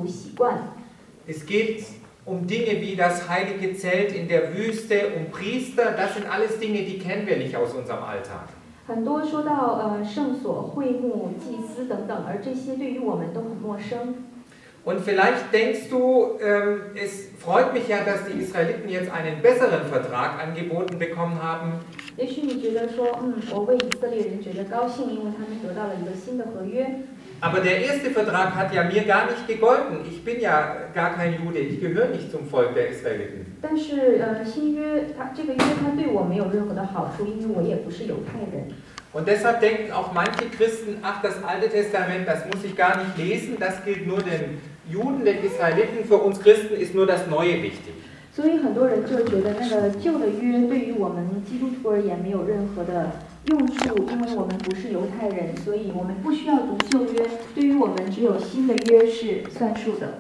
习惯。 Es geht Dinge wie das heilige Zelt in der Wüste, Priester. Das sind alles Dinge, die kennen wir nicht aus unserem Alltag. 很多说到圣所、会幕、祭司等等，而这些对于我们都很陌生。 Und vielleicht denkst du, es freut mich ja, dass die Israeliten jetzt einen besseren Vertrag angeboten bekommen haben. 也许你觉得说，我为以色列人觉得高兴，因为他们得到了一个新的合约。 Aber der erste Vertrag hat ja mir gar nicht gegolten. Ich bin ja gar kein Jude, ich gehöre nicht zum Volk der Israeliten. 但是新约这个约它对我没有任何的好处，因为我也不是犹太人。 Und deshalb denken auch manche Christen, ach, das Alte Testament, das muss ich gar nicht lesen, das gilt nur den Juden, den Israeliten, für uns Christen ist nur das Neue wichtig. 所以很多人就觉得那个旧的约对于我们基督徒而言没有任何的用处，因为我们不是犹太人，所以我们不需要读旧约。对于我们只有新的约是算数的。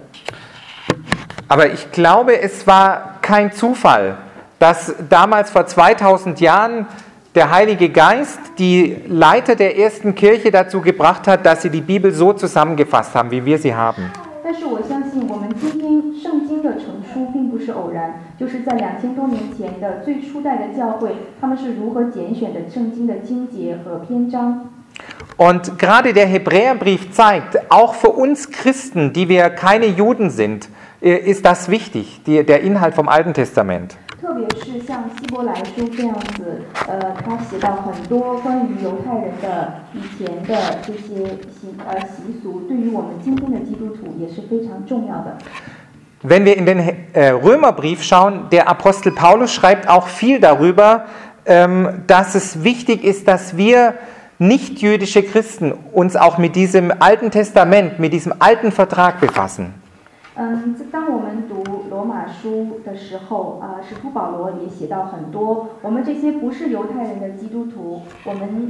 Aber ich glaube, es war kein Zufall, dass damals vor 2000 Jahren der Heilige Geist die Leiter der ersten Kirche dazu gebracht hat, dass sie die Bibel so zusammengefasst haben, wie wir sie haben. 但是我相信，我们今天圣经的成书并不是偶然，就是在2000多年前的最初代的教会，他们是如何拣选的圣经的经节和篇章。 Und gerade der Hebräerbrief zeigt, auch für uns Christen, die wir keine Juden sind, ist das wichtig, der Inhalt vom Alten Testament. 特别是像希伯来书这样子，他写到很多关于犹太人的以前的这些习俗，对于我们今天的基督徒也是非常重要的。 Wenn wir in den Römerbrief schauen, der Apostel Paulus schreibt auch viel darüber, dass es wichtig ist, dass wir nicht-jüdische Christen uns auch mit diesem Alten Testament, mit diesem alten Vertrag befassen. 当我们读罗马书的时候，使徒保罗也写到很多，我们这些不是犹太人的基督徒，我们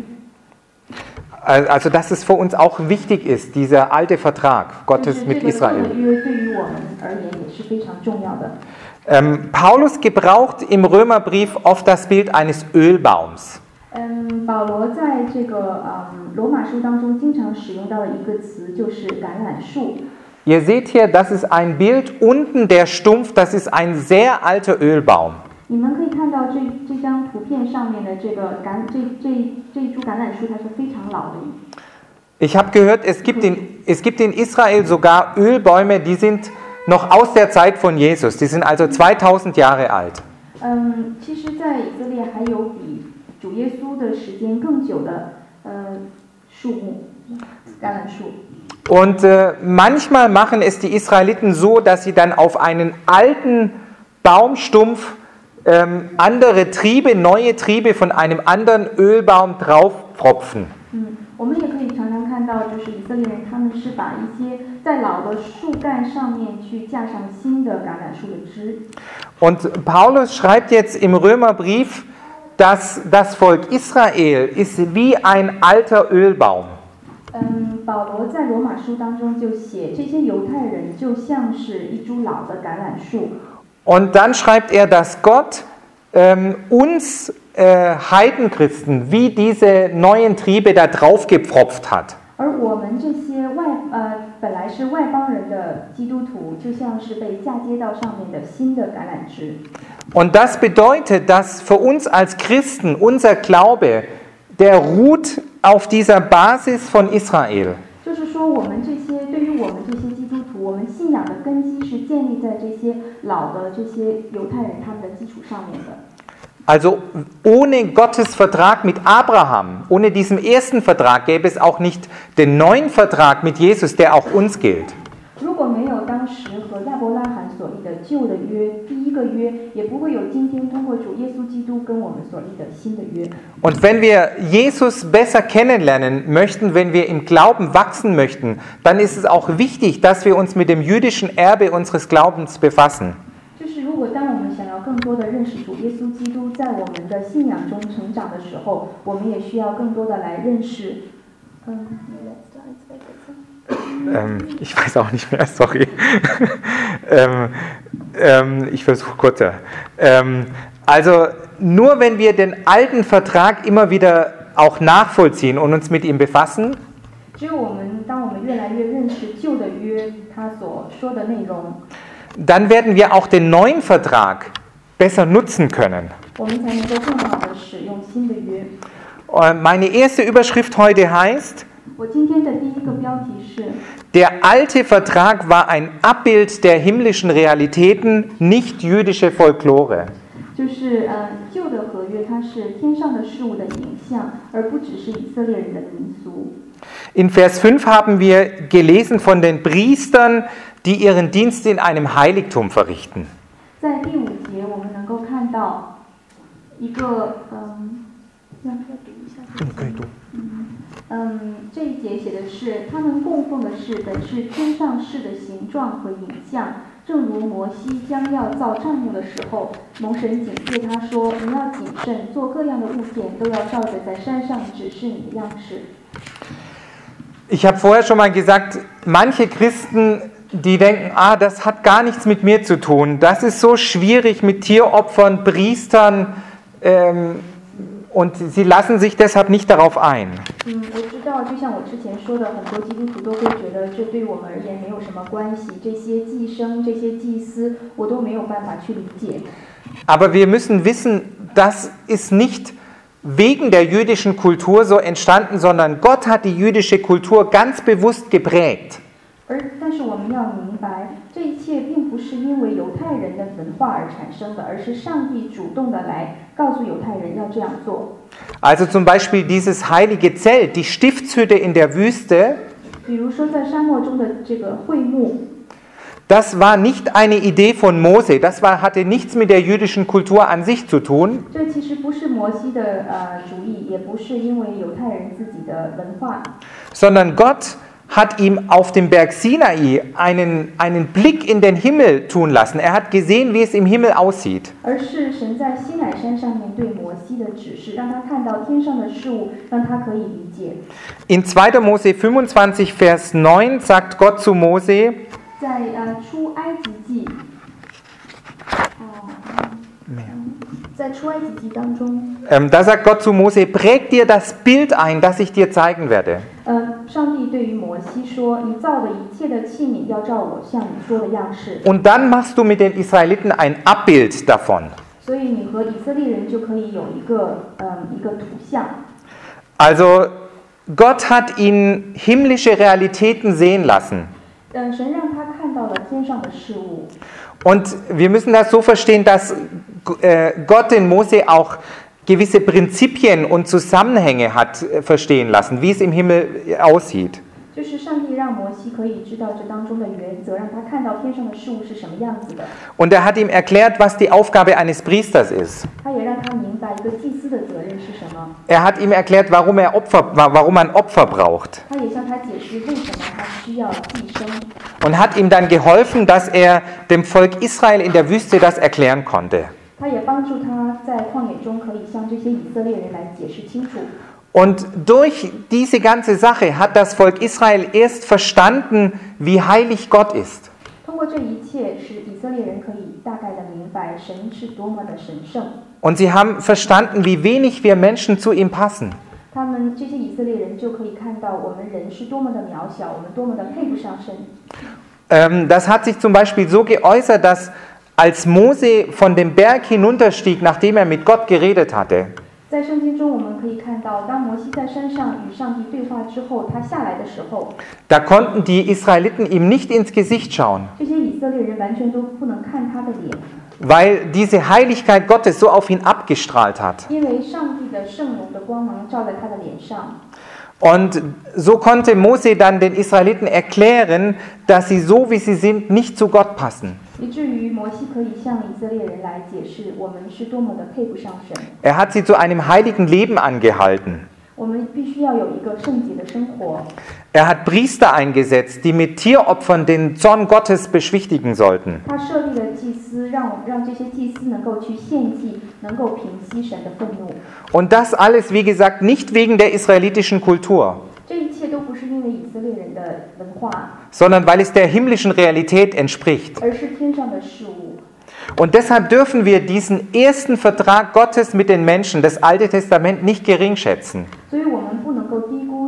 Also, dass es für uns auch wichtig ist, dieser alte Vertrag Gottes mit Israel. Paulus gebraucht im Römerbrief oft das Bild eines Ölbaums. 保罗在这个罗马书当中经常使用到的一个词就是橄榄树。 Ihr seht hier, das ist ein Bild, unten der Stumpf, das ist ein sehr alter Ölbaum. 你们可以看到这张图片上面的这株橄榄树，它是非常老的。 Ich habe gehört, es gibt in Israel sogar Ölbäume, die sind noch aus der Zeit von Jesus. Die sind also 2000 Jahre alt. 其实，在以色列还有比主耶稣的时间更久的树木，橄榄树。 Und manchmal machen es die Israeliten so, dass sie dann auf einen alten Baumstumpf andere Triebe, neue Triebe von einem anderen Ölbaum draufpfropfen. 我们也可以常常看到，就是以色列人他们是把一些在老的树干上面去架上新的橄榄树的枝。 Und Paulus schreibt jetzt im Römerbrief, dass das Volk Israel ist wie ein alter Ölbaum. 保罗在罗马书当中就写，这些犹太人就像是一株老的橄榄树。 Und dann schreibt er, dass Gott uns Heidenchristen wie diese neuen Triebe da drauf gepfropft hat. 而我们这些本来是外邦人的基督徒，就像是被嫁接到上面的新的橄榄枝。 Und das bedeutet, dass für uns als Christen unser Glaube, der ruht auf dieser Basis von Israel. 就是说，对于我们这些基督徒，我们信仰的根基是建立在这些老的这些犹太人他们的基础上面的。 Also ohne Gottes Vertrag mit Abraham, ohne diesen ersten Vertrag gäbe es auch nicht den neuen Vertrag mit Jesus, der auch uns gilt. 如果没有当时和亚伯拉罕所立的旧的约，第一个约，也不会有今天通过主耶稣基督跟我们所立的新的约。 Und wenn wir Jesus besser kennenlernen möchten, wenn wir im Glauben wachsen möchten, dann ist es auch wichtig, dass wir uns mit dem jüdischen Erbe unseres Glaubens befassen. 就是如果当我们想要更多的认识主耶稣基督，在我们的信仰中成长的时候，我们也需要更多的来认识。 Ich weiß auch nicht mehr, sorry. Ich versuche kurzer. Also nur wenn wir den alten Vertrag immer wieder auch nachvollziehen und uns mit ihm befassen, 只有当我们越来越认识旧的约它所说的内容， dann werden wir auch den neuen Vertrag besser nutzen können. 我们才能够更好的使用新的约。 Meine erste Überschrift heute heißt, 我今天的第一个标题是 der alte Vertrag war ein Abbild der himmlischen Realitäten, nicht jüdische Folklore. 就是旧的合约，它是天上的事物的影像，而不只是以色列人的民俗。 In Vers 5 haben wir gelesen von den Priestern, die ihren Dienst in einem Heiligtum verrichten. 在第5节，我们能够看到一个要读一下。这一节写的是，他们供奉的是本是天上事的形状和影像，正如摩西将要造帐幕的时候，蒙神警戒他说：“你要谨慎，做各样的物件都要照着在山上指示你的样式。” Ich habe vorher schon mal gesagt, manche Christen, die denken, das hat gar nichts mit mir zu tun. Das ist so schwierig mit Tieropfern, Priestern und sie lassen sich deshalb nicht darauf ein. 我知道，就像我之前说的，很多基督徒都会觉得这对我们而言没有什么关系，这些祭牲、这些祭司，我都没有办法去理解。 Aber wir müssen wissen, das ist nicht wegen der jüdischen Kultur so entstanden, sondern Gott hat die jüdische Kultur ganz bewusst geprägt. 但是我们要明白，这一切并不是因为犹太人的文化而产生的，而是上帝主动的来告诉犹太人要这样做。 Also zum Beispiel dieses heilige Zelt, die Stiftshütte in der Wüste, 比如说在沙漠中的这个会幕， das war nicht eine Idee von Mose, das hatte nichts mit der jüdischen Kultur an sich zu tun, 这其实不是摩西的主意，也不是因为犹太人自己的文化， sondern Gott hat ihm auf dem Berg Sinai einen Blick in den Himmel tun lassen. Er hat gesehen, wie es im Himmel aussieht. 而是神在西乃山上面对摩西的指示，让他看到天上的事物，让他可以理解。 In 2. Mose 25, Vers 9 sagt Gott zu Mose, 在出埃及记，在出埃及记当中， da sagt Gott zu Mose, präg dir das Bild ein, das ich dir zeigen werde. 上帝对于摩西说：“你造的一切的器皿要照我向你说的样式。” Und dann machst du mit den Israeliten ein Abbild davon. 所以你和以色列人就可以有一个图像。 Also Gott hat ihn himmlische Realitäten sehen lassen. 神让他看到了天上的事物。 Und wir müssen das so verstehen, dass Gott den Mose auch gewisse Prinzipien und Zusammenhänge hat verstehen lassen, wie es im Himmel aussieht. 就是上帝让摩西可以知道这当中的原则，让他看到天上的事物是什么样子的。 Und er hat ihm erklärt, was die Aufgabe eines Priesters ist. 他也让他明白一个祭司的责任是什么。 Er hat ihm erklärt, warum man Opfer braucht. 他也向他解释为什么他需要祭牲。 Und hat ihm dann geholfen, dass er dem Volk Israel in der Wüste das erklären konnte. 他也帮助他在旷野中可以向这些以色列人来解释清楚。 Und durch diese ganze Sache hat das Volk Israel erst verstanden, wie heilig Gott ist. 通过这一切，使以色列人可以大概的明白神是多么的神圣。 Und sie haben verstanden, wie wenig wir Menschen zu ihm passen. 他们这些以色列人就可以看到我们人是多么的渺小，我们多么的配不上神。 Das hat sich zum Beispiel so geäußert, dass als Mose von dem Berg hinunterstieg, nachdem er mit Gott geredet hatte, 在圣经中，我们可以看到，当摩西在山上与上帝对话之后，他下来的时候， da konnten die Israeliten ihm nicht ins Gesicht schauen, 这些以色列人完全都不能看他的脸， weil diese Heiligkeit Gottes so auf ihn abgestrahlt hat. 因为上帝的圣容的光芒照在他的脸上。 Und so konnte Mose dann den Israeliten erklären, dass sie so, wie sie sind, nicht zu Gott passen. 以至于摩西可以向以色列人来解释，我们是多么的配不上神。 Er hat sie zu einem heiligen Leben angehalten. 我们必须要有一个圣洁的生活。 Er hat Priester eingesetzt, die mit Tieropfern den Zorn Gottes beschwichtigen sollten. 他设立了祭司，让这些祭司能够去献祭，能够平息神的愤怒。 Und das alles, wie gesagt, nicht wegen der israelitischen Kultur, 这一切都不是因为以色列人的文化， sondern weil es der himmlischen Realität entspricht. 而是天上的事物。 Und deshalb dürfen wir diesen ersten Vertrag Gottes mit den Menschen, das Alte Testament, nicht geringschätzen. 所以我们不能够低估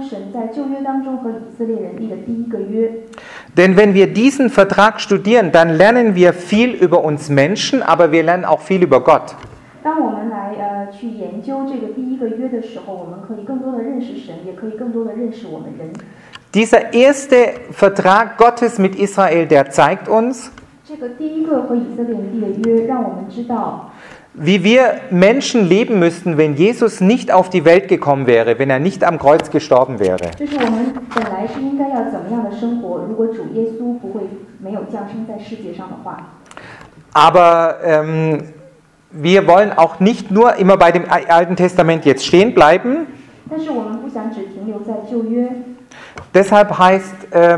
神在旧约当中和以色列人立的第一个约。 Denn wenn wir diesen Vertrag studieren, dann lernen wir viel über uns Menschen, aber wir lernen auch viel über Gott. 当我们来去研究这个第一个约的时候，我们可以更多的认识神，也可以更多的认识我们人。 Dieser erste Vertrag Gottes mit Israel, der zeigt uns, 这个第一个和以色列人立的约，让我们知道 wie wir Menschen leben müssten, wenn Jesus nicht auf die Welt gekommen wäre, wenn er nicht am Kreuz gestorben wäre. 就是我们本来是应该要怎么样的生活，如果主耶稣不会没有降生在世界上的话。 Aber wir wollen auch nicht nur immer bei dem Alten Testament jetzt stehen bleiben. 但是我们不想只停留在旧约， Deshalb heißt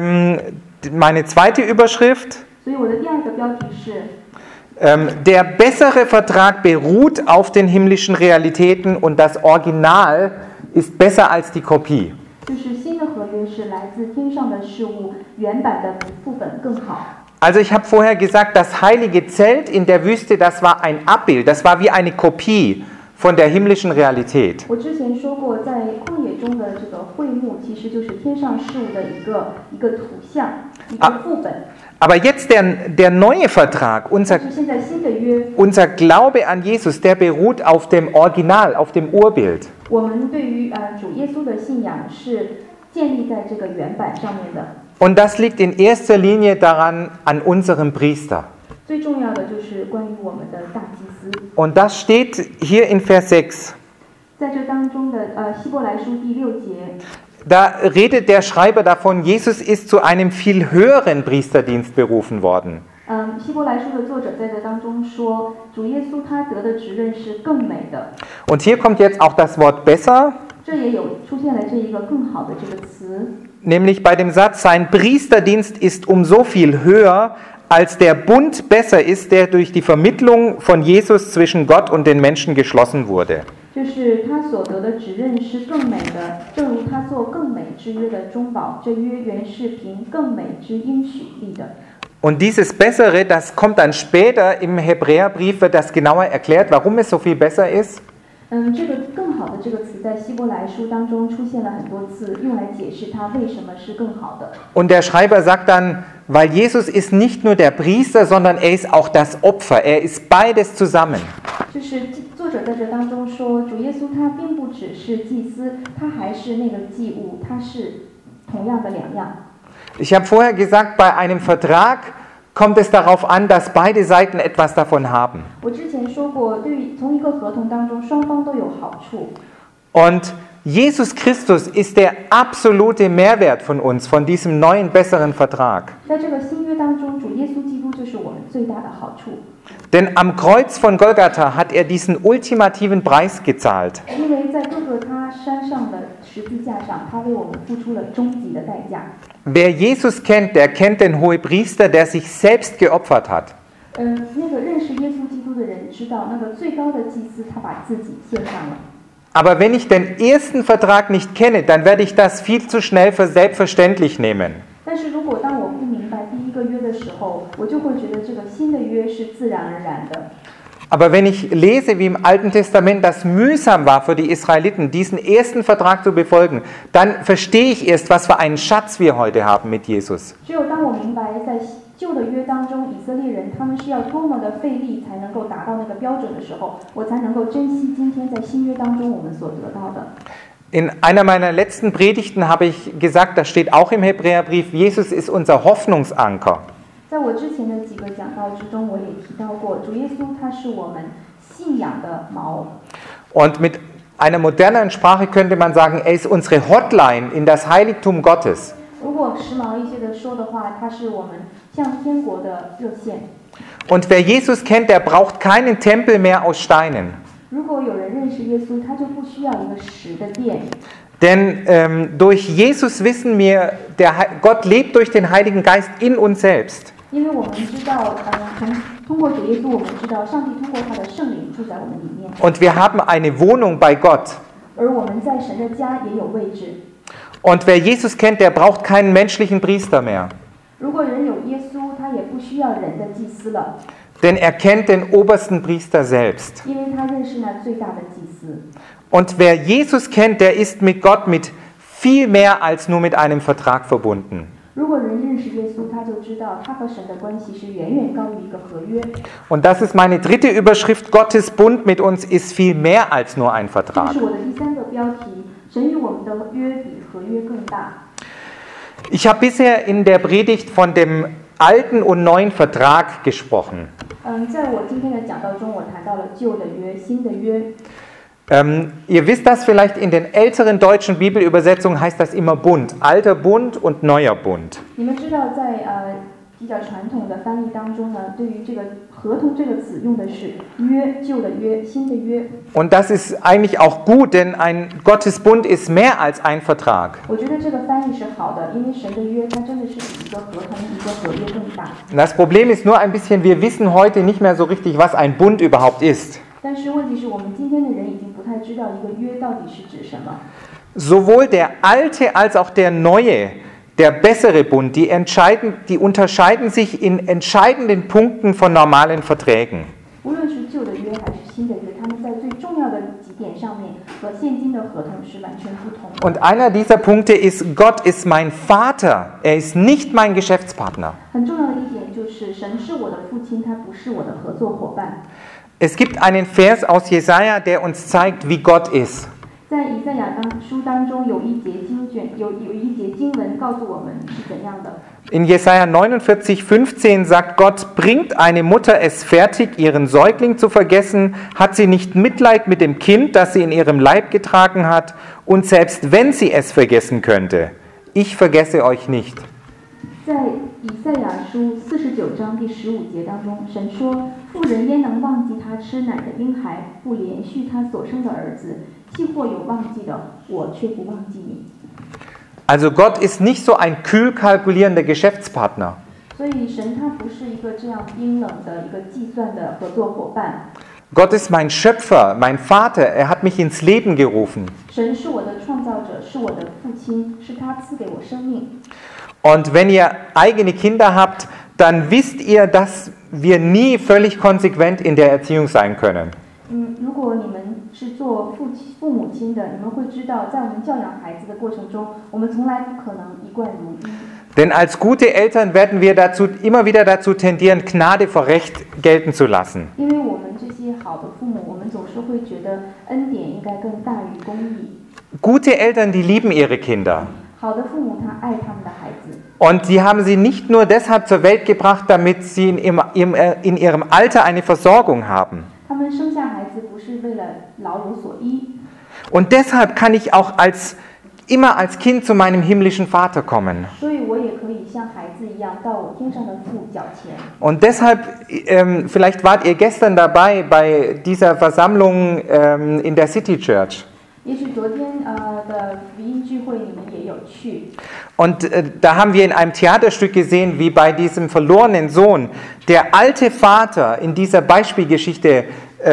meine zweite Überschrift, 所以我的第二个标题是 der bessere Vertrag beruht auf den himmlischen Realitäten und das Original ist besser als die Kopie. 就是新的合约是来自天上的事物，原版的比副本更好。 Also ich habe vorher gesagt, das heilige Zelt in der Wüste, das war ein Abbild, das war wie eine Kopie von der himmlischen Realität. 我之前说过，在旷野中的这个会幕，其实就是天上事物的一个图像，一个副本。 Aber jetzt der neue Vertrag, 但是现在新的约， unser Glaube an Jesus, der beruht auf dem Original, auf dem Urbild. 我们对于主耶稣的信仰是建立在这个原版上面的。 Und das liegt in erster Linie daran an unserem Priester. 最重要的就是关于我们的大祭司。 Und das steht hier in Vers 6. 在这当中的希伯来书第6节， Da redet der Schreiber davon, Jesus ist zu einem viel höheren Priesterdienst berufen worden. 希伯来书的作者在这当中说，主耶稣他得的职任是更美的。 Und hier kommt jetzt auch das Wort besser, 这也有出现了这一个更好的这个词， nämlich bei dem Satz, sein Priesterdienst ist um so viel höher, als der Bund besser ist, der durch die Vermittlung von Jesus zwischen Gott und den Menschen geschlossen wurde. 就是他所得的职任是更美的，正如他做更美之约的中保，这约原是凭更美之应许立的。 Und dieses Bessere, das kommt dann später im Hebräerbrief, wird das genauer erklärt, warum es so viel besser ist. 这个更好的这个词在希伯来书当中出现了很多次，用来解释它为什么是更好的。 Und der Schreiber sagt dann, weil Jesus ist nicht nur der Priester, sondern er ist auch das Opfer. Er ist beides zusammen. 就是作者在这当中说，主耶稣他并不只是祭司，他还是那个祭物，他是同样的两样。 Ich habe vorher gesagt, bei einem Vertrag kommt es darauf an, dass beide Seiten etwas davon haben. 我之前说过，对于从一个合同当中，双方都有好处。 Und Jesus Christus ist der absolute Mehrwert von uns, von diesem neuen, besseren Vertrag. 在这个新约当中，主耶稣基督就是我们最大的好处。 Denn am Kreuz von Golgatha hat er diesen ultimativen Preis gezahlt. 因为在各个他山上的十字架上，他为我们付出了终极的代价。 Wer Jesus kennt, der kennt den Hohepriester, der sich selbst geopfert hat. 那个认识耶稣基督的人知道，那个最高的祭司他把自己献上了。 Aber wenn ich den ersten Vertrag nicht kenne, dann werde ich das viel zu schnell für selbstverständlich nehmen. 但是如果当我不明白第一个约的时候，我就会觉得这个新的约是自然而然的。 Aber wenn ich lese, wie im Alten Testament das mühsam war für die Israeliten, diesen ersten Vertrag zu befolgen, dann verstehe ich erst, was für einen Schatz wir heute haben mit Jesus. 只有当我明白在旧的约当中，以色列人他们是要多么的费力才能够达到那个标准的时候，我才能够珍惜今天在新约当中我们所得到的。 In einer meiner letzten Predigten habe ich gesagt, das steht auch im Hebräerbrief, Jesus ist unser Hoffnungsanker. 在我之前的几个讲道之中，我也提到过，主耶稣他是我们信仰的锚。 Und mit einer moderneren Sprache könnte man sagen, er ist unsere Hotline in das Heiligtum Gottes. 如果时髦一些的说的话，他是我们向天国的热线。 Und wer Jesus kennt, der braucht keinen Tempel mehr aus Steinen. 如果有人认识耶稣，他就不需要一个石的殿。 Denn durch Jesus wissen wir, Gott lebt durch den Heiligen Geist in uns selbst. 因为我们知道，通过主耶稣，我们知道上帝通过他的圣灵住在我们里面。 Und wir haben eine Wohnung bei Gott. 而我们在神的家也有位置。 Und wer Jesus kennt, der braucht keinen menschlichen Priester mehr. 如果人有耶稣，他也不需要人的祭司了， Denn er kennt den obersten Priester selbst. 因为他认识那最大的祭司。 Und wer Jesus kennt, der ist mit Gott mit viel mehr als nur mit einem Vertrag verbunden. 如果人认识耶稣，他就知道他和神的关系是远远高于一个合约。 Und das ist meine dritte Überschrift, Gottes Bund mit uns ist viel mehr als nur ein 这 Vertrag. 是我的第三个标题：神与我们的约比合约更大。 Ich habe bisher in der Predigt von dem alten und neuen Vertrag gesprochen. 在我今天的讲道中，我谈到了旧的约、新的约。 Ihr wisst das vielleicht, in den älteren deutschen Bibelübersetzungen heißt das immer Bund, alter Bund und neuer Bund. 你们知道在，比较传统的翻译当中呢，对于这个合同这个词用的是约，旧的约、新的约。 Und das ist eigentlich auch gut, denn ein Gottesbund ist mehr als ein Vertrag. 我觉得这个翻译是好的，因为神的约它真的是比一个合同、一个合约更大。 Das Problem ist nur ein bisschen, wir wissen heute nicht mehr so richtig, was ein Bund überhaupt ist. 但是问题是我们今天的人已经不太知道一个约到底是指什么。 Sowohl der alte als auch der neue, der bessere Bund, die unterscheiden sich in entscheidenden Punkten von normalen Verträgen. 无论是旧的约还是新的约，他们在最重要的几点上面和现今的合同是完全不同的。 Und einer dieser Punkte ist, Gott ist mein Vater, er ist nicht mein Geschäftspartner. 很重要的一点就是神是我的父亲，他不是我的合作伙伴。 Es gibt einen Vers aus Jesaja, der uns zeigt, wie Gott ist. 在以赛亚书当中有一节经文告诉我们是怎样的。 In Jesaja 49,15 sagt Gott, bringt eine Mutter es fertig, ihren Säugling zu vergessen, hat sie nicht Mitleid mit dem Kind, das sie in ihrem Leib getragen hat, und selbst wenn sie es vergessen könnte, ich vergesse euch nicht. 在以赛亚书49章第15节当中，神说：“妇人焉能忘记她吃奶的婴孩，不连续她所生的儿子？既或有忘记的，我却不忘记你。” Also Gott ist nicht so ein kühl kalkulierender Geschäftspartner. 所以神他不是一个这样冰冷的一个计算的合作伙伴。 Gott ist mein Schöpfer, mein Vater, er hat mich ins Leben gerufen. 神是我的创造者，是我的父亲，是他赐给我生命。 Und wenn ihr eigene Kinder habt, dann wisst ihr, dass wir nie völlig konsequent in der Erziehung sein können. 如果你们是做父母亲的，你们会知道，在我们教养孩子的过程中，我们从来不可能一贯如一。 Denn als gute Eltern werden wir immer wieder dazu tendieren, Gnade vor Recht gelten zu lassen. 因为我们这些好的父母，我们总是会觉得恩典应该更大于公义。 Gute Eltern, die lieben ihre Kinder. 好的父母，他爱他们的孩子。 Und sie haben sie nicht nur deshalb zur Welt gebracht, damit sie in ihrem Alter eine Versorgung haben. 他们生下孩子不是为了老有所依。 Und deshalb kann ich auch immer als Kind zu meinem himmlischen Vater kommen. 所以我也可以像孩子一样到我天上的父脚前。 Und deshalb, vielleicht wart ihr gestern dabei bei dieser Versammlung in der City Church. 也许昨天的福音聚会你们也有去。 Und da haben wir in einem Theaterstück gesehen, wie bei diesem verlorenen Sohn der alte Vater in dieser Beispielgeschichte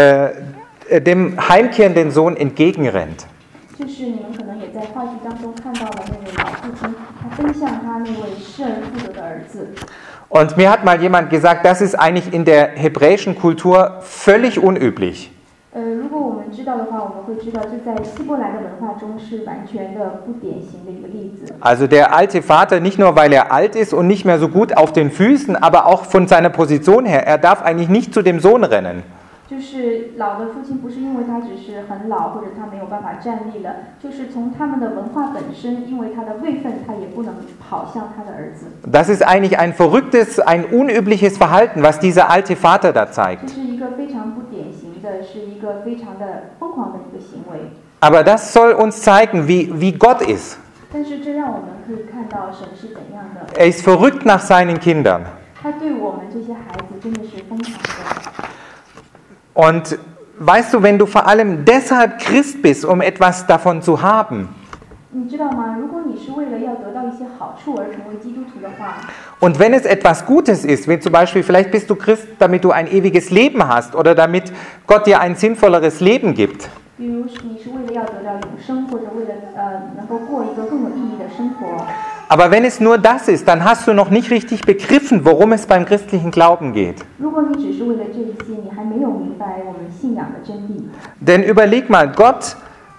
dem heimkehrenden Sohn entgegenrennt. 就是你们可能也在话剧当中看到了那位老父亲，他奔向他那位失而复得的儿子。 Und mir hat mal jemand gesagt, das ist eigentlich in der hebräischen Kultur völlig unüblich. 如果我们知道的话，我们会知道，这在希伯来的文化中是完全的不典型的一个例子。 Also der alte Vater, nicht nur weil er alt ist und nicht mehr so gut auf den Füßen, aber auch von seiner Position her, er darf eigentlich nicht zu dem Sohn rennen. 就是老的父亲不是因为他只是很老或者他没有办法站立了，就是从他们的文化本身，因为他的位分，他也不能跑向他的儿子。 Das ist eigentlich ein verrücktes, ein unübliches Verhalten, was dieser alte Vater da 这 zeigt. 是一个非常不典型的，是一个非常的疯狂的一个行为。 Aber das soll uns zeigen, wie Gott ist. 但是这让我们可以看到神是怎样的， Er ist verrückt nach seinen Kindern. 他对我们这些孩子真的是疯狂的。 Und weißt du, wenn du vor allem deshalb Christ bist, um etwas davon zu haben, 你知道吗？如果你是为了要得到一些好处而成为基督徒的话， und wenn es etwas Gutes ist, wie zum Beispiel, vielleicht bist du Christ, damit du ein ewiges Leben hast oder damit Gott dir ein sinnvolleres Leben gibt, 比如你是为了要得到永生，或者为了能够过一个更有意义的生活。 aber wenn es nur das ist, dann hast du noch nicht richtig begriffen, worum es beim christlichen Glauben geht. 如果你只是为了这一些，你还没有明白我们信仰的真谛。 Denn überleg mal, Gott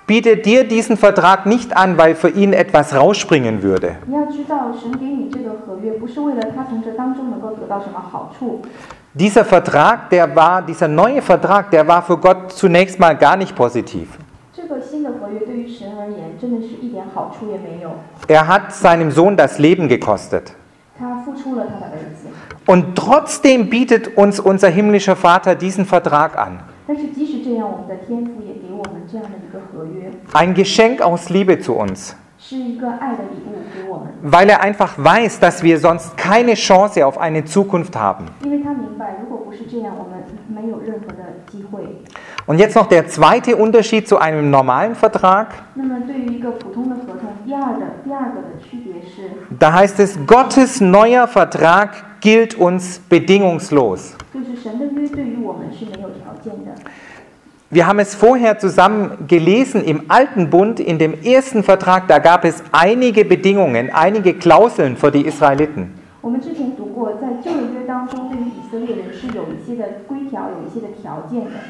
bietet dir diesen Vertrag nicht an, weil für ihn etwas rausspringen würde. 你要知道，神给你这个合约，不是为了他从这当中能够得到什么好处。 Dieser Vertrag, dieser neue Vertrag, der war für Gott zunächst mal gar nicht positiv. 这个新的合约对于神而言，真的是一点好处也没有。 Er hat seinem Sohn das Leben gekostet. 他付出了他的儿子， Und trotzdem bietet uns unser himmlischer Vater diesen Vertrag an. 但是即使这样，我们的天父也给我们这样的一个合约， Ein Geschenk aus Liebe zu uns. 是一个爱的礼物给我们， Weil er einfach weiß, dass wir sonst keine Chance auf eine Zukunft haben. 因为他明白，如果不是这样，我们没有任何的机会。 Und jetzt noch der zweite Unterschied zu einem normalen Vertrag. 那么对于一个普通的合同，第二个的区别是， Da heißt es, Gottes neuer Vertrag gilt uns bedingungslos. 就是神的约对于我们是没有条件的。 Wir haben es vorher zusammen gelesen im Alten Bund, in dem ersten Vertrag, da gab es einige Bedingungen, einige Klauseln für die Israeliten. 我们之前读过，在旧的约当中，对于以色列人是有一些的规条，有一些的条件的。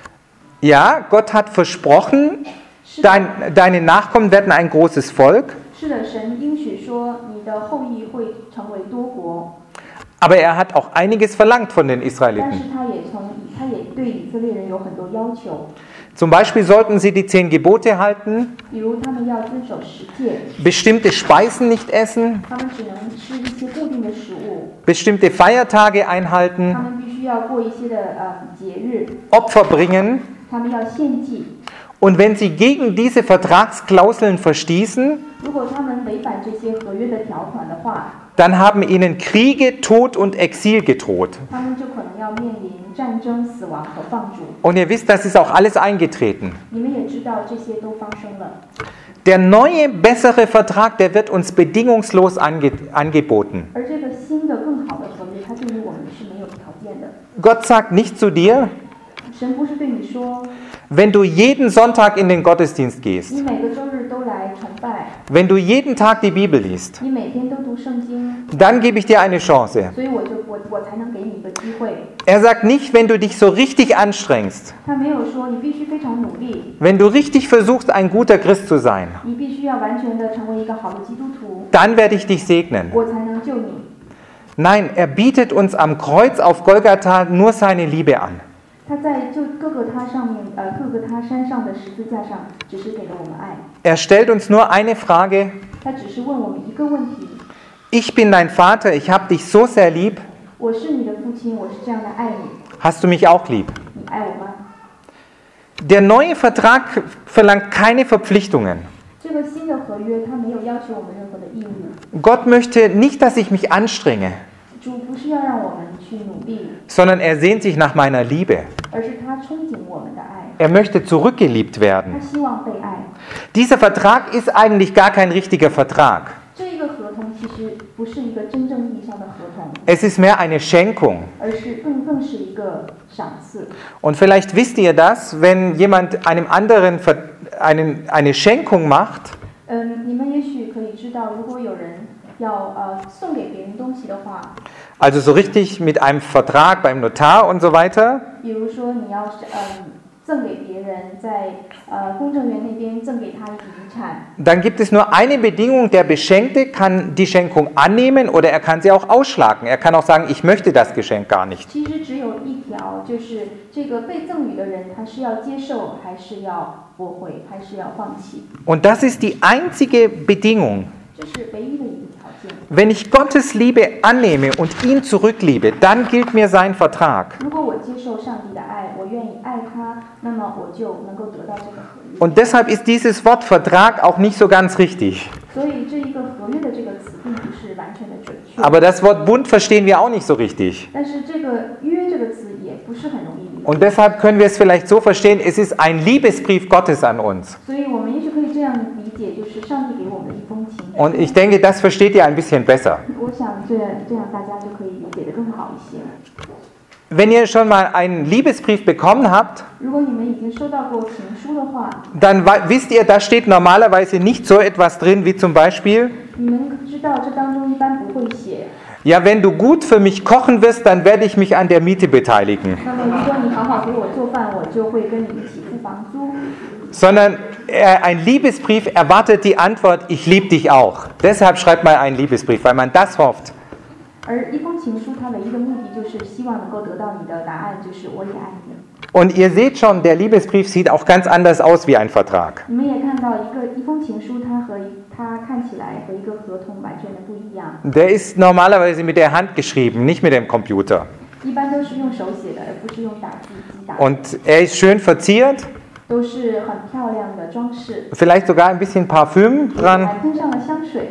Ja, Gott hat versprochen, 是的， deine Nachkommen werden ein großes Volk, 是的，神应许说，你的后裔会成为多国， aber er hat auch einiges verlangt von den 但是 Israeliten. 他也对以色列人有很多要求， Zum Beispiel sollten sie die 10 Gebote halten, 比如他们要遵守十诫， bestimmte Speisen nicht essen, 他们只能吃一些固定的食物， bestimmte Feiertage 他 einhalten, 们必须要过一些的节日， Opfer bringen. 他们要献祭。 Und wenn sie gegen diese Vertragsklauseln verstießen, 如果他们违反这些合约的条款的话， dann haben ihnen Kriege, Tod und Exil gedroht. 他们就可能要面临战争、死亡和放逐。 Und ihr wisst, das ist auch alles eingetreten. 你们也知道这些都发生了。 Der neue, bessere Vertrag, der wird uns bedingungslos angeboten. 而这个新的、更好的合约，它对于我们是没有条件的。 Gott sagt nicht zu dir, 神不是对你说， wenn du jeden Sonntag in den Gottesdienst gehst, 你每个周日都来崇拜， wenn du jeden Tag die Bibel liest, 你每天都读圣经， dann gebe ich dir eine Chance. 所以我才能给你一个机会。 Er sagt nicht, wenn du dich so richtig anstrengst, 他没有说你必须非常努力， wenn du richtig versuchst, ein guter Christ zu sein, 你必须要完全的成为一个好的基督徒， dann werde ich dich segnen. 我才能救你。 Nein, er bietet uns am Kreuz auf Golgatha nur seine Liebe an. 他在就各个他上面各个他山上的十字架上，只是给了我们爱， Er stellt uns nur eine Frage. 他只是问我们一个问题： Ich bin dein Vater, ich habe dich so sehr lieb. 我是你的父亲，我是这样的爱你， Hast du mich auch lieb? 你爱我吗？ Der neue Vertrag verlangt keine Verpflichtungen. 这个新的合约，他没有要求我们任何的义务。 Gott möchte nicht, dass ich mich anstrenge, 主不是要让我们去努力， sondern er sehnt sich nach meiner Liebe. 而是他憧憬我们的爱， Er möchte zurückgeliebt 他 werden. 希望被爱。 Dieser Vertrag ist eigentlich gar kein richtiger Vertrag. 这一个合同其实不是一个真正意义上的合同， Es ist mehr eine Schenkung. 而是更是一个赏赐。 Und vielleicht wisst ihr das, wenn jemand einem anderen eine Schenkung macht, 你们也许可以知道，如果有人要送给别人东西的话， also so richtig mit einem Vertrag beim Notar und so weiter, 比如说你要赠给别人，在公证员那边赠给他一笔遗产， dann gibt es nur eine Bedingung, der Beschenkte kann die Schenkung annehmen oder er kann sie auch ausschlagen. Er kann auch sagen, ich möchte das Geschenk gar nicht. 其实只有一条，就是这个被赠予的人，他是要接受，还是要驳回，还是要放弃， Und das ist die einzige Bedingung. 这是唯一的一个条件。 Wenn ich Gottes Liebe annehme und ihn zurückliebe, dann gilt mir sein Vertrag. 如果我接受上帝的爱，我愿意爱他，那么我就能够得到这个合约。 Und deshalb ist dieses Wort Vertrag auch nicht so ganz richtig. 所以这一个合约的这个词并不是完全的准确。 Aber das Wort Bund verstehen wir auch nicht so richtig. 但是这个约这个词也不是很容易理解。 Und deshalb können wir es vielleicht so verstehen, es ist ein Liebesbrief Gottes an uns. 所以我们也许可以这样理解，就是上帝给我们的一封情书。 Und ich denke, das versteht ihr ein bisschen besser. 我想这样大家就可以理解得更好一些。 Wenn ihr schon mal einen Liebesbrief bekommen habt, 如果你们已经收到过情书的话， dann wisst ihr, da steht normalerweise nicht so etwas drin, wie zum Beispiel, 你们知道这当中一般不会写。 ja, wenn du gut für mich kochen wirst, dann werde ich mich an der Miete beteiligen. 那么如果你好好给我做饭，我就会跟你一起付房租。 Sondern ein Liebesbrief erwartet die Antwort, ich liebe dich auch. Deshalb schreibt man einen Liebesbrief, weil man das hofft. 而一封情书，它唯一的目的就是希望能够得到你的答案，就是我也爱你。 Und ihr seht schon, der Liebesbrief sieht auch ganz anders aus wie ein Vertrag. 你们也看到一封情书，它看起来和一个合同完全的不一样。 Der ist normalerweise mit der Hand geschrieben, nicht mit dem Computer. 一般都是用手写的，而不是用打字机打。 Und er ist schön verziert, 都是很漂亮的装饰， vielleicht sogar ein bisschen Parfüm 还 dran. 喷上了香水，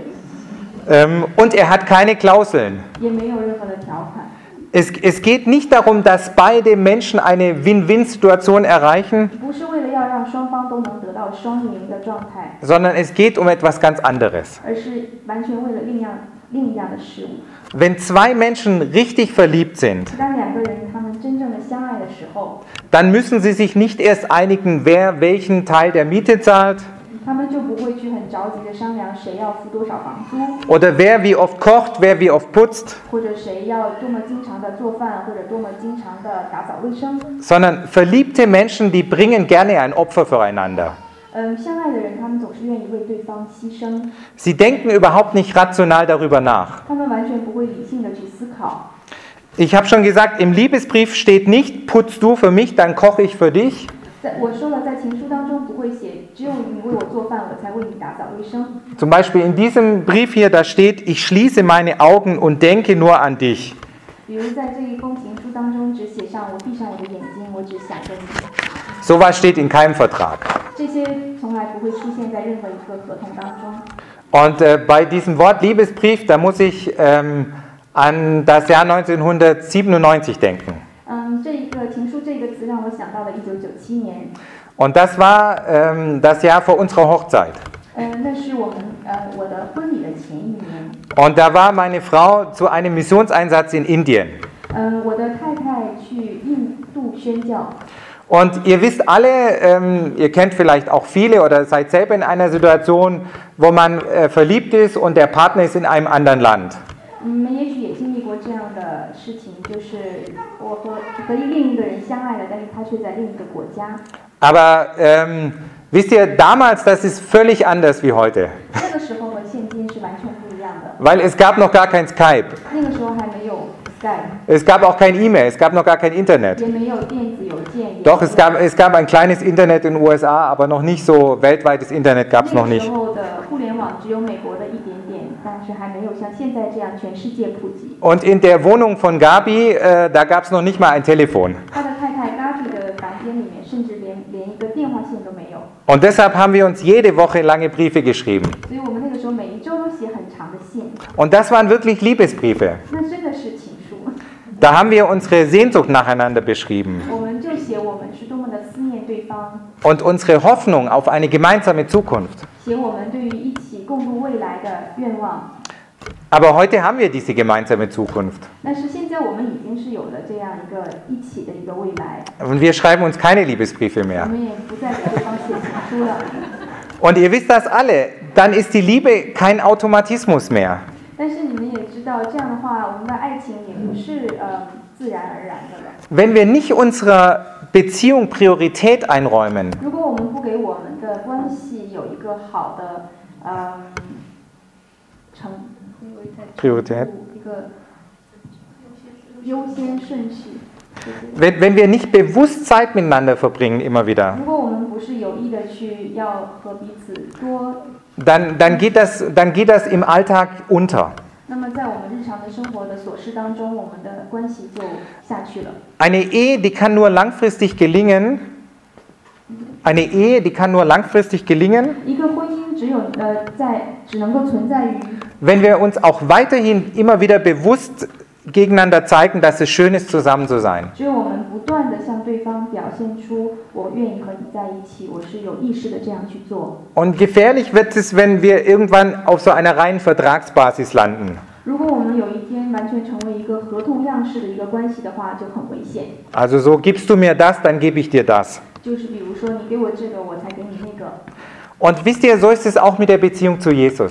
Und er hat keine Klauseln. 也没有任何的条款。 Es geht nicht darum, dass beide Menschen eine Win-Win-Situation erreichen, 不是为了要让双方都能得到双赢的状态， sondern es geht um etwas ganz anderes. 而是完全为了另一样的事物。 Wenn zwei Menschen richtig verliebt sind, 当两个人他们真正的相爱的时候， dann müssen sie sich nicht erst einigen, wer welchen Teil der Miete zahlt 他们就不会去很着急的商量谁要付多少房租， oder wer wie oft kocht, wer wie oft putzt, 或者谁要多么经常的做饭，或者多么经常的打扫卫生。 sondern verliebte Menschen, die bringen gerne ein Opfer füreinander. 相爱的人，他们总是愿意为对方牺牲， Sie denken überhaupt nicht rational darüber nach. 他们完全不会理性的去思考。 Ich habe schon gesagt, im Liebesbrief steht nicht, putz du für mich, dann koche ich für dich, 我说了，在情书当中不会写，只有你为我做饭，我才为你打扫卫生。 Zum Beispiel in diesem Brief hier, da steht, ich schließe meine Augen und denke nur an dich. 比如在这一封情书当中，只写上我闭上我的眼睛，我只想着你。 Sowas steht in keinem Vertrag. 这些从来不会出现在任何一个合同当中。 Und bei diesem Wort Liebesbrief, da muss ich an das Jahr 1997 denken. 这一个情书这个词让我想到了1997年。 Und das war das Jahr vor unserer Hochzeit. 那是我的婚礼的前一年。 Und da war meine Frau zu einem Missionseinsatz in Indien. 我的太太去印度宣教。 Und ihr wisst alle, ihr kennt vielleicht auch viele oder seid selber in einer Situation, wo man verliebt ist und der Partner ist in einem anderen Land. 你们也许也经历过这样的事情，就是我和另一个人相爱了，但是他却在另一个国家。 Aber wisst ihr, damals, das ist völlig anders wie heute. 那个时候和现今是完全不一样的。 Weil es gab noch gar kein Skype. 那个时候还没有 Skype， Es gab auch kein E-Mail, es gab noch gar kein Internet. 也没有电子邮件。 Doch, es gab ein kleines Internet in den USA, aber noch nicht so weltweites Internet gab es noch 那个 nicht. 时候的互联网只有美国的一点点，但是还没有像现在这样全世界普及。 Und in der Wohnung von Gabi, da gab es noch nicht mal ein Telefon. 他的太太 Gabi 的房间里面，甚至连一个电话线都没有。 Und deshalb haben wir uns jede Woche lange Briefe geschrieben. 所以我们那个时候每一周都写很长的信， Und das waren wirklich Liebesbriefe. 那真的是情书。 Da haben wir unsere Sehnsucht nacheinander beschrieben 我们就写我们是多么的思念对方， und unsere Hoffnung auf eine gemeinsame Zukunft. 写我们对于一起共度未来的愿望。 Aber heute haben wir diese gemeinsame Zukunft. 但是现在我们已经是有了这样一个一起的一个未来， Und wir schreiben uns keine Liebesbriefe 我 mehr. 们也不再给对方写情书了。 Und ihr wisst das alle, dann ist die Liebe kein Automatismus mehr. 但是你们也知道，这样的话，我们的爱情也不是自然而然的了。 Wenn wir nicht unserer Beziehung Priorität einräumen, 如果我们不给我们的关系有一个好的 Priorität. 一个优先顺序。 wenn wir nicht bewusst Zeit miteinander verbringen immer wieder, 如果我们不是有意的去要和彼此多， dann geht das im Alltag unter. 那么在我们日常的生活的琐事当中，我们的关系就下去了。 Eine Ehe, die kann nur langfristig gelingen. Eine Ehe, die kann nur langfristig gelingen, 一个婚姻只能够存在于 wenn wir uns auch weiterhin immer wieder bewusst gegeneinander zeigen, dass es schön ist, zusammen zu sein. 只有我们不断的向对方表现出我愿意和你在一起，我是有意识的这样去做。 Und gefährlich wird es, wenn wir irgendwann auf so einer reinen Vertragsbasis landen. 如果我们有一天完全成为一个合同样式的一个关系的话，就很危险。 Also so gibst du mir das, dann gebe ich dir das. 就是比如说，你给我这个，我才给你那个。 Und wisst ihr, so ist es auch mit der Beziehung zu Jesus.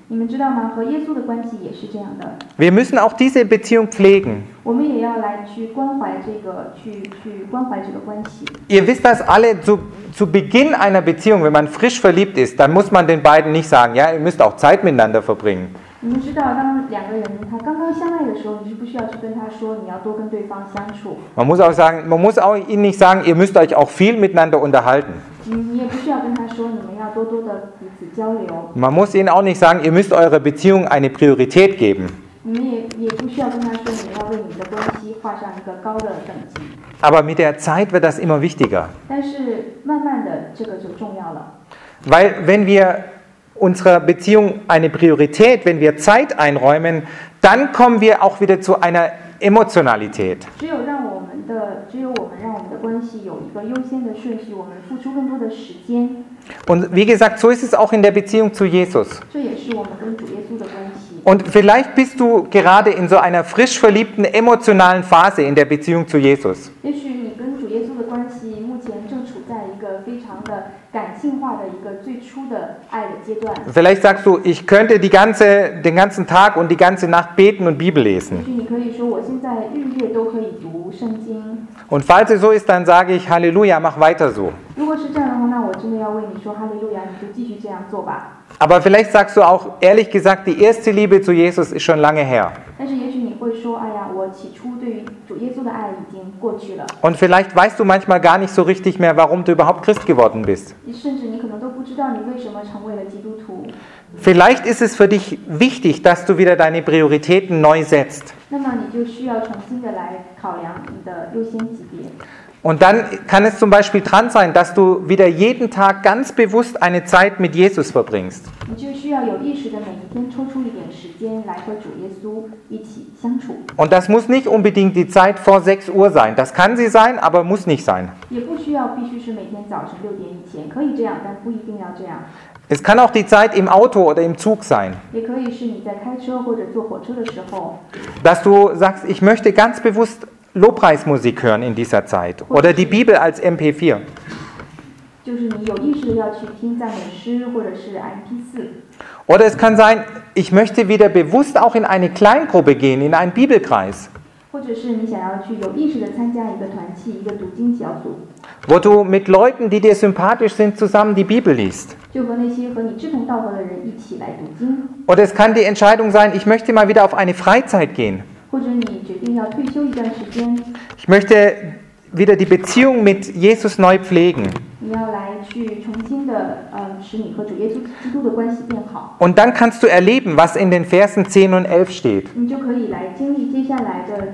你们知道吗？和耶稣的关系也是这样的。 Wir müssen auch diese Beziehung pflegen. 我们也要来去关怀这个，去关怀这个关系。 Ihr wisst das alle, zu Beginn einer Beziehung, wenn man frisch verliebt ist, dann muss man den beiden nicht sagen, ja, ihr müsst auch Zeit miteinander verbringen. 你们知道，当两个人他刚刚相爱的时候，你是不需要去跟他说你要多跟对方相处。 Man muss auch ihnen nicht sagen, ihr müsst euch auch viel miteinander unterhalten. 你也不需要跟他说你们要多多的彼此交流。 Man muss ihnen auch nicht sagen, ihr müsst eurer Beziehung eine Priorität geben. 你们也不需要跟他说你们要为你们的关系画上一个高的等级。 Aber mit der Zeit wird das immer wichtiger. 但是慢慢的，这个就重要了。 Weil wenn wir unserer Beziehung eine Priorität, wenn wir Zeit einräumen, dann kommen wir auch wieder zu einer Emotionalität. 只有我们让我们的关系有一个优先的顺序，我们付出更多的时间。 Und wie gesagt, so ist es auch in der Beziehung zu Jesus. 这也是我们跟主耶稣的关系。 Und vielleicht bist du gerade in so einer frisch verliebten, emotionalen Phase in der Beziehung zu Jesus. 也许你跟主耶稣的关系目前正处在一个非常的感性化的一个最初的爱的阶段。 Vielleicht sagst du, ich könnte den ganzen Tag und die ganze Nacht beten und Bibel 也 lesen. 许你可以说，我现在日夜都可以读圣经。 Und falls es so ist, dann sage ich, Halleluja, mach weiter so. 如果是这样的话，那我真的要为你说哈利路亚，你就继续这样做吧。 Aber vielleicht sagst du auch, ehrlich gesagt, die erste Liebe zu Jesus ist schon lange her. 但是也许你会说，哎呀，我起初对于主耶稣的爱已经过去了。 Und vielleicht weißt du manchmal gar nicht so richtig mehr, warum du überhaupt Christ geworden bist. 甚至你可能都不知道你为什么成为了基督徒。 Vielleicht ist es für dich wichtig, dass du wieder deine Prioritäten neu setzt. 那么你就需要重新的来考量你的优先级别。 Und dann kann es zum Beispiel dran sein, dass du wieder jeden Tag ganz bewusst eine Zeit mit Jesus verbringst. 你就需要有意识的每一天抽出一点时间来和主耶稣一起相处。 Und das muss nicht unbedingt die Zeit vor 6 Uhr sein. Das kann sie sein, aber muss nicht sein. 也不需要必须是每天早晨6点以前，可以这样，但不一定要这样。 Es kann auch die Zeit im Auto oder im Zug sein, 也可以是你在开车或者坐火车的时候， dass du sagst, ich möchte ganz bewusst Lobpreismusik hören in dieser Zeit oder die Bibel als MP4. 就是你有意识的要去听赞美诗或者是 MP4。 Oder es kann sein, ich möchte wieder bewusst auch in eine Kleingruppe gehen, in einen Bibelkreis, 或者是你想要去有意识的参加一个团契、一个读经小组， wo du mit Leuten, die dir sympathisch sind, zusammen die Bibel liest. 就和那些和你志同道合的人一起来读经。 Oder es kann die Entscheidung sein, ich möchte mal wieder auf eine Freizeit gehen. 或者你决定要退休一段时间， Ich möchte wieder die Beziehung mit Jesus neu pflegen. 你要来去重新的使你和主耶稣基督的关系变好， Und dann kannst du erleben, was in den Versen 10 und 11 steht. 你就可以来经历接下来的。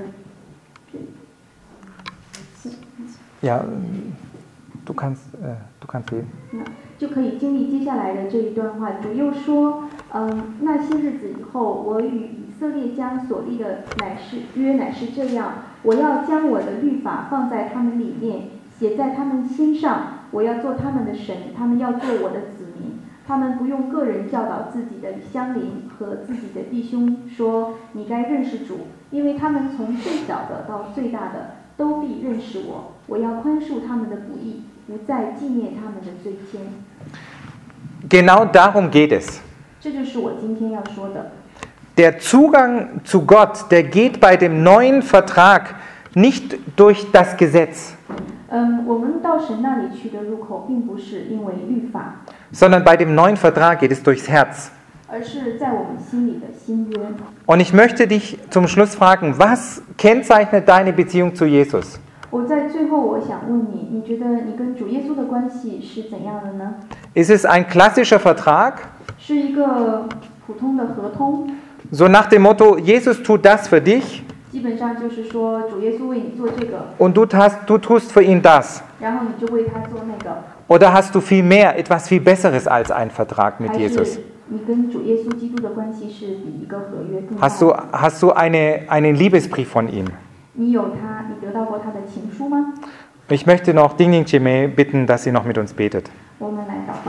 Ja, du kannst lesen. 就可以经历接下来的这一段话。主又说，那些日子以后，我与以色列家所立的乃是这样，我要将我的律法放在他们里面，写在他们心上，我要做他们的神，他们要做我的子民。他们不用个人教导自己的乡邻和自己的弟兄说，你该认识主，因为他们从最小的到最大的都必认识我。我要宽恕他们的不义，不再纪念他们的罪愆。 Genau darum geht es. 这就是我今天要说的。 Der Zugang zu Gott, der geht bei dem neuen Vertrag nicht durch das Gesetz, 我们到神那里去的入口，并不是因为律法， sondern bei dem neuen Vertrag geht es durchs Herz. 而是在我们心里的心约。 Und ich möchte dich zum Schluss fragen, was kennzeichnet deine Beziehung zu Jesus? 我在最后，我想问你，你觉得你跟主耶稣的关系是怎样的呢？ Ist es ein klassischer Vertrag? 是一个普通的合同， So nach dem Motto, Jesus tut das für dich 基本上就是说，主耶稣为你做这个， und du tust für ihn das. 然后你就为他做那个， Oder hast du viel mehr, etwas viel Besseres als ein Vertrag mit 还 Jesus? 是你跟主耶稣基督的关系是比一个合约更大的？ Hast du einen Liebesbrief von ihm? 你有他，你得到过他的情书吗？ Ich möchte noch Dinging Chime bitten, dass sie noch mit uns betet. 我们来祷告。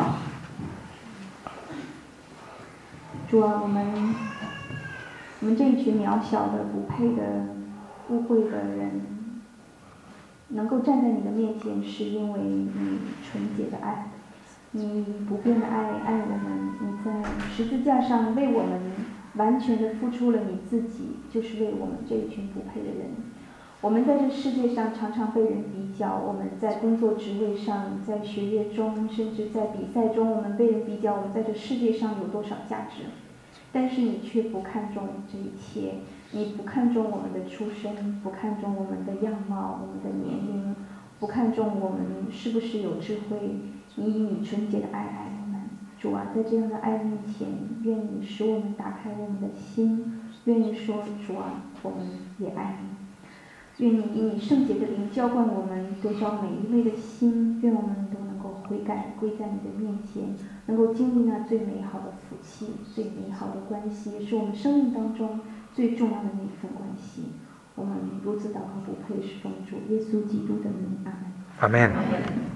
主啊，我们这一群渺小的、不配的、污秽的人，能够站在你的面前，是因为你纯洁的爱。 你不变的爱我们，你在十字架上为我们完全的付出了你自己，就是为我们这一群不配的人。我们在这世界上常常被人比较，我们在工作职位上，在学业中，甚至在比赛中，我们被人比较，我们在这世界上有多少价值。但是你却不看重这一切，你不看重我们的出身，不看重我们的样貌，我们的年龄，不看重我们是不是有智慧，你以你纯洁的爱我们。主啊，在这样的爱面前，愿你使我们打开我们的心，愿意说主啊，我们也爱你。愿你以你圣洁的灵浇灌我们，得着每一位的心，愿我们都能够悔改，归在你的面前，能够经历那最美好的福气，最美好的关系，也是我们生命当中最重要的那一份关系。我们如此祷告不配，是奉主耶稣基督的名，阿们。 Amen.